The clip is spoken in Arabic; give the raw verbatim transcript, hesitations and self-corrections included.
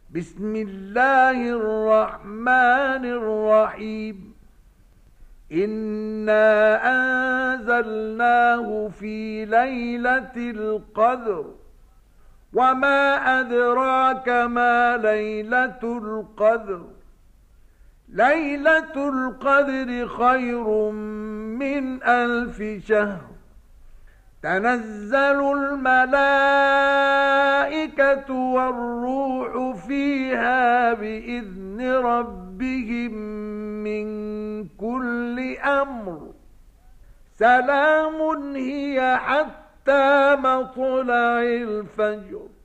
بسم الله الرحمن الرحيم إنا أنزلناه في ليلة القدر وما أدراك ما ليلة القدر ليلة القدر خير من ألف شهر تنزل الملائكة والروح فيها بإذن ربهم من كل أمر سلام هي حتى مطلع الفجر.